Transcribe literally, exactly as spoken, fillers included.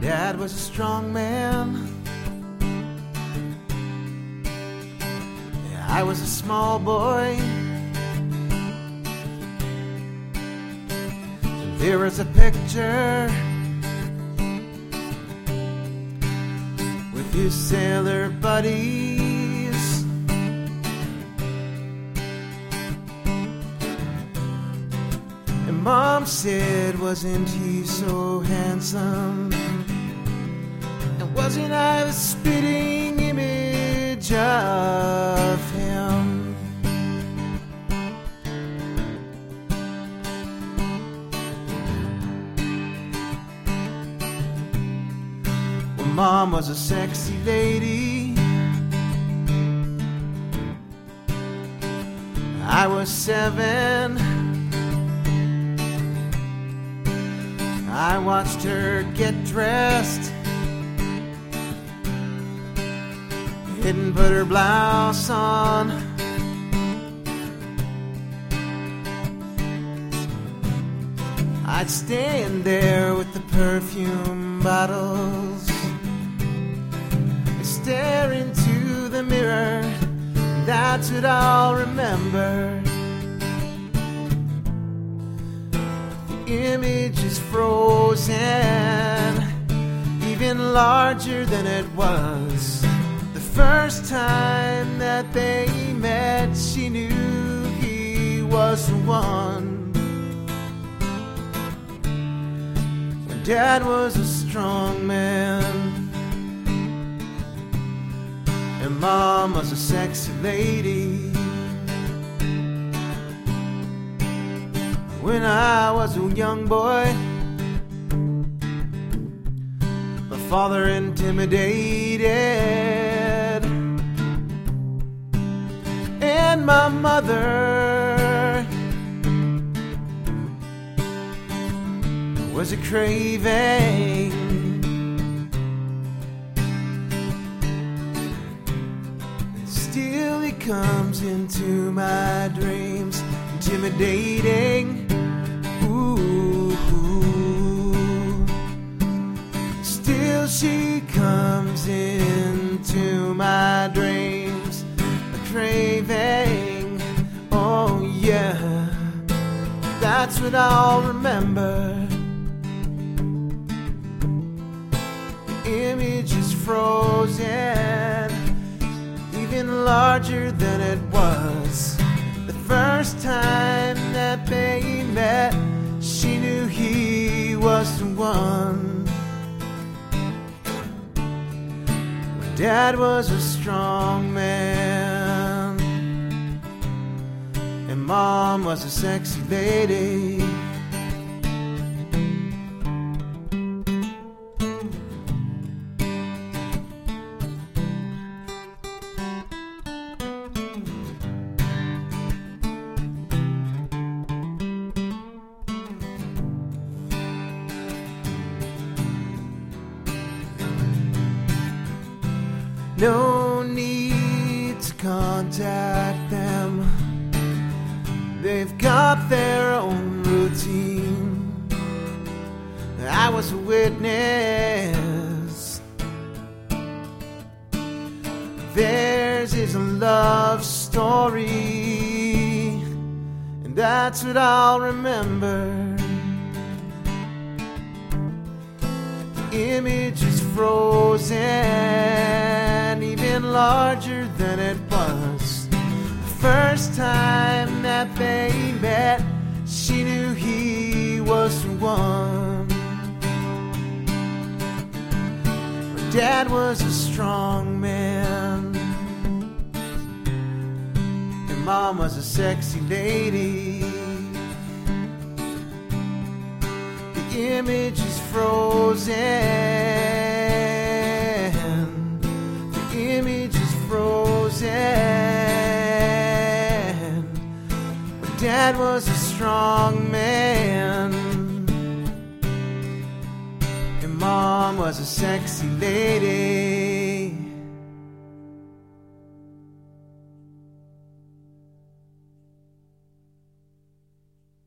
Dad was a strong man. I was a small boy. There was a picture with his sailor buddies. And Mom said, wasn't he so handsome? And wasn't I the spitting image of him? Mom was a sexy lady. I was seven. I watched her get dressed, didn't put her blouse on. I'd stand there with the perfume bottles, stare into the mirror. That's what I'll remember. The image is frozen, even larger than it was the first time that they met. She knew he was the one. When Dad was a strong man and Mom was a sexy lady. When I was a young boy, my father intimidated, and my mother was a craving. Still he comes into my dreams, intimidating. Ooh, still she comes into my dreams, a craving. Oh yeah, that's what I'll remember. The image is frozen, even larger than it was the first time that they met. She knew he was the one. Dad was a strong man and Mom was a sexy lady. No need to contact them. They've got their own routine. I was a witness. Theirs is a love story, and that's what I'll remember. The image is frozen, even larger than it was the first time that they met. She knew he was the one. Her dad was a strong man and Mom was a sexy lady. The image is frozen. Image is frozen. But Dad was a strong man and Mom was a sexy lady.